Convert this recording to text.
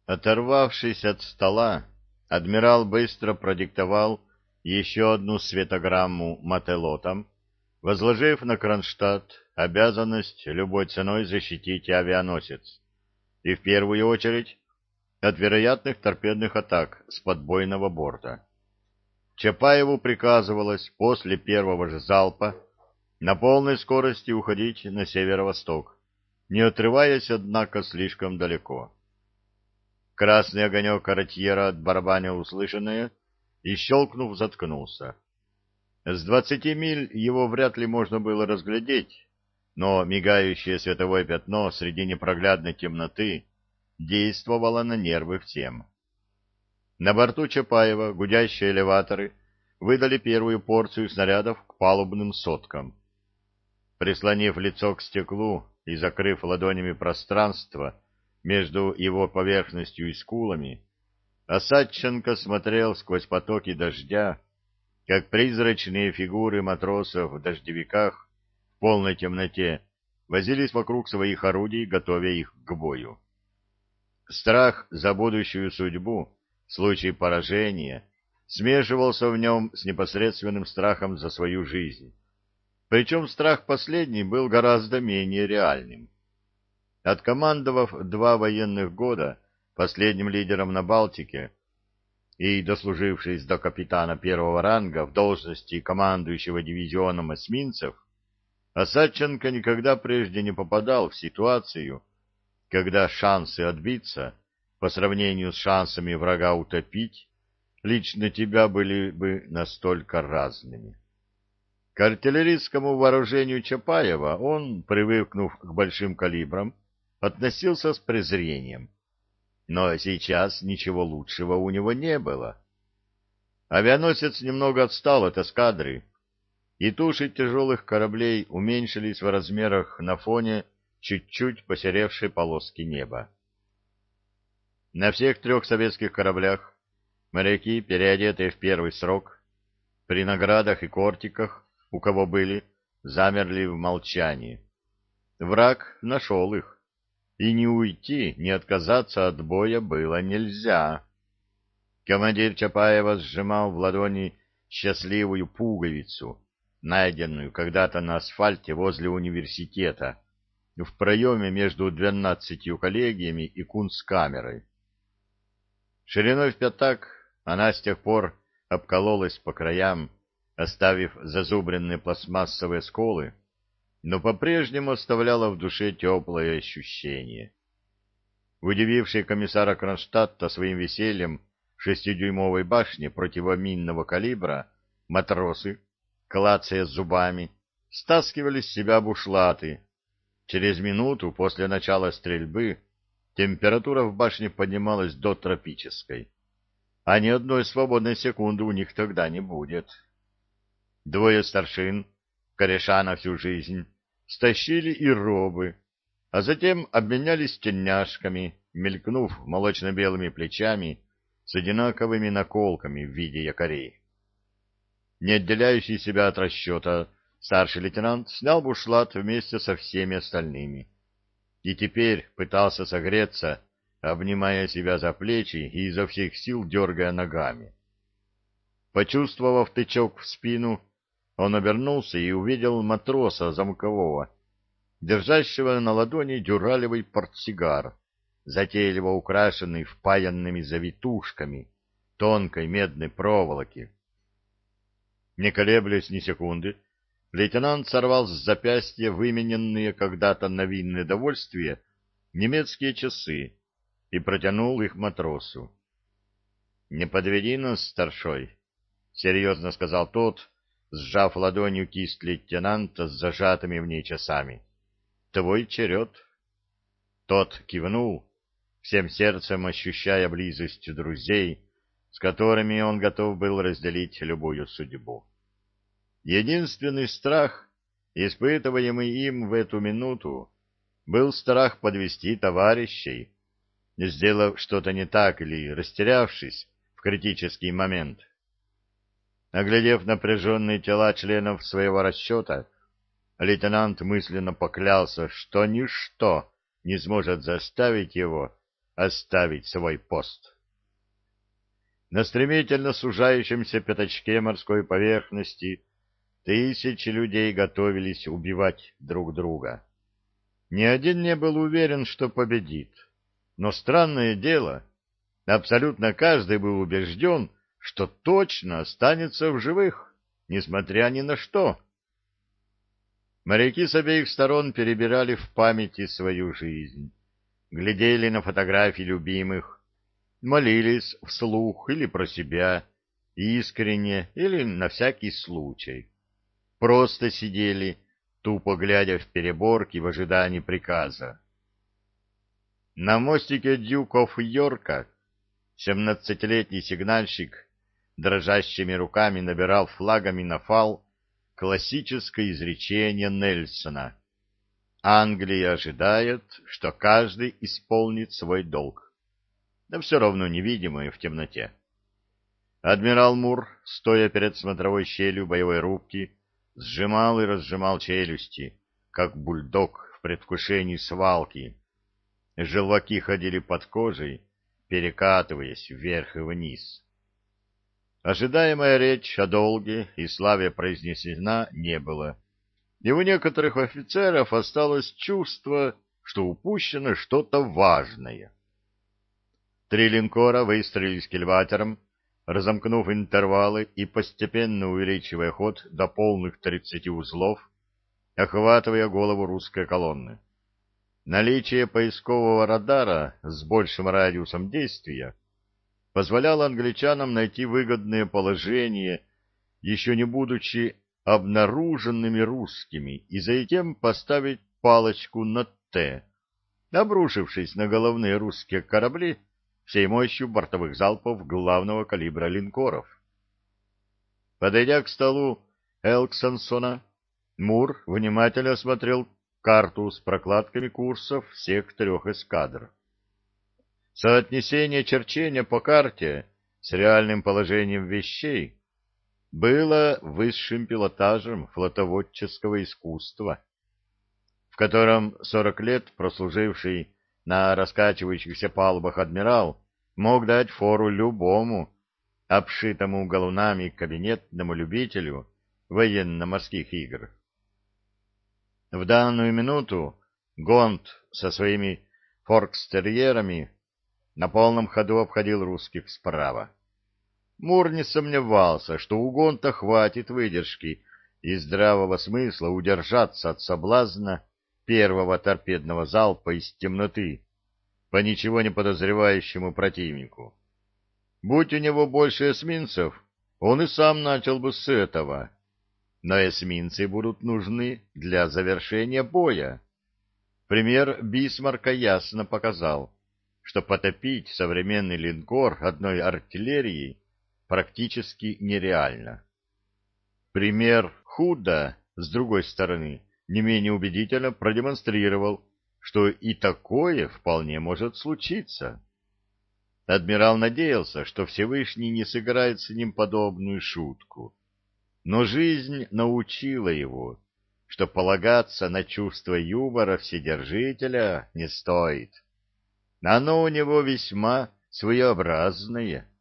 Оторвавшись от стола, адмирал быстро продиктовал еще одну светограмму мателотам, возложив на Кронштадт обязанность любой ценой защитить авианосец, и в первую очередь от вероятных торпедных атак с подбойного борта. Чапаеву приказывалось после первого же залпа на полной скорости уходить на северо-восток, не отрываясь, однако, слишком далеко. Красный огонек каратьера отбарабанил услышанное и, щелкнув, заткнулся. С 20 миль его вряд ли можно было разглядеть, но мигающее световое пятно среди непроглядной темноты действовало на нервы всем. На борту Чапаева гудящие элеваторы выдали первую порцию снарядов к палубным сопкам. Прислонив лицо к стеклу и закрыв ладонями пространство между его поверхностью и скулами, Осадченко смотрел сквозь потоки дождя, как призрачные фигуры матросов в дождевиках в полной темноте возились вокруг своих орудий, готовя их к бою. Страх за будущую судьбу в случае поражения смешивался в нем с непосредственным страхом за свою жизнь. Причем страх последний был гораздо менее реальным. Откомандовав 2 военных года последним лидером на Балтике и дослужившись до капитана первого ранга в должности командующего дивизионом эсминцев, Осадченко никогда прежде не попадал в ситуацию, когда шансы отбиться по сравнению с шансами врага утопить лично тебя были бы настолько разными. К артиллерийскому вооружению Чапаева он, привыкнув к большим калибрам, относился с презрением. Но сейчас ничего лучшего у него не было. Авианосец немного отстал от эскадры, и туши тяжелых кораблей уменьшились в размерах на фоне чуть-чуть посеревшей полоски неба. На всех 3 советских кораблях моряки, переодетые в первый срок, при наградах и кортиках, у кого были, замерли в молчании. Враг нашел их, и ни уйти, ни отказаться от боя было нельзя. Командир Чапаева сжимал в ладони счастливую пуговицу, найденную когда-то на асфальте возле университета, в проеме между 12 коллегиями и кунсткамерой. Шириной в пятак она с тех пор обкололась по краям, оставив зазубренные пластмассовые сколы, но по-прежнему оставляла в душе теплое ощущение. Удививший комиссара Кронштадта своим весельем 6-дюймовой башни противоминного калибра, матросы, клацая зубами, стаскивали с себя бушлаты. Через минуту после начала стрельбы температура в башне поднималась до тропической, а ни одной свободной секунды у них тогда не будет. 2 старшин, кореша на всю жизнь, стащили и робы, а затем обменялись тельняшками, мелькнув молочно-белыми плечами с одинаковыми наколками в виде якорей. Не отделяющий себя от расчета, старший лейтенант снял бушлат вместе со всеми остальными и теперь пытался согреться, обнимая себя за плечи и изо всех сил дергая ногами. Почувствовав тычок в спину, он обернулся и увидел матроса замкового, держащего на ладони дюралевый портсигар, затейливо украшенный впаянными завитушками тонкой медной проволоки. Не колеблясь ни секунды, лейтенант сорвал с запястья вымененные когда-то на винное довольствие немецкие часы и протянул их матросу. — Не подведи нас, старшой, — серьезно сказал тот, сжав ладонью кисть лейтенанта с зажатыми в ней часами. — Твой черед. Тот кивнул, всем сердцем ощущая близость друзей, с которыми он готов был разделить любую судьбу. Единственный страх, испытываемый им в эту минуту, был страх подвести товарищей, сделав что-то не так или растерявшись в критический момент. Оглядев напряженные тела членов своего расчета, лейтенант мысленно поклялся, что ничто не сможет заставить его оставить свой пост. На стремительно сужающемся пятачке морской поверхности тысячи людей готовились убивать друг друга. Ни один не был уверен, что победит. Но странное дело, абсолютно каждый был убежден, что точно останется в живых, несмотря ни на что. Моряки с обеих сторон перебирали в памяти свою жизнь, глядели на фотографии любимых, молились вслух или про себя, искренне или на всякий случай. Просто сидели, тупо глядя в переборки в ожидании приказа. На мостике Дюков Йорка 17-летний сигнальщик дрожащими руками набирал флагами на фал классическое изречение Нельсона: «Англия ожидает, что каждый исполнит свой долг», но все равно невидимое в темноте. Адмирал Мур, стоя перед смотровой щелью боевой рубки, сжимал и разжимал челюсти, как бульдог в предвкушении свалки. Желваки ходили под кожей, перекатываясь вверх и вниз. Ожидаемая речь о долге и славе произнесена не была, и у некоторых офицеров осталось чувство, что упущено что-то важное. 3 линкора выстроились кильватером, разомкнув интервалы и постепенно увеличивая ход до полных 30 узлов, охватывая голову русской колонны. Наличие поискового радара с большим радиусом действия позволяло англичанам найти выгодное положение, еще не будучи обнаруженными русскими, и затем поставить палочку на «Т», обрушившись на головные русские корабли всей мощью бортовых залпов главного калибра линкоров. Подойдя к столу Элксонсона, Мур внимательно осмотрел карту с прокладками курсов всех 3 эскадр. Соотнесение черчения по карте с реальным положением вещей было высшим пилотажем флотоводческого искусства, в котором 40 лет прослуживший на раскачивающихся палубах адмирал мог дать фору любому обшитому галунами кабинетному любителю военно-морских игр. В данную минуту Гонт со своими форкстерьерами на полном ходу обходил русских справа. Мур не сомневался, что у Гонта хватит выдержки и здравого смысла удержаться от соблазна первого торпедного залпа из темноты по ничего не подозревающему противнику. Будь у него больше эсминцев, он и сам начал бы с этого. Но эсминцы будут нужны для завершения боя. Пример Бисмарка ясно показал, что потопить современный линкор одной артиллерией практически нереально. Пример Худа, с другой стороны, не менее убедительно продемонстрировал, что и такое вполне может случиться. Адмирал надеялся, что Всевышний не сыграет с ним подобную шутку. Но жизнь научила его, что полагаться на чувство юмора Вседержителя не стоит. Оно у него весьма своеобразное.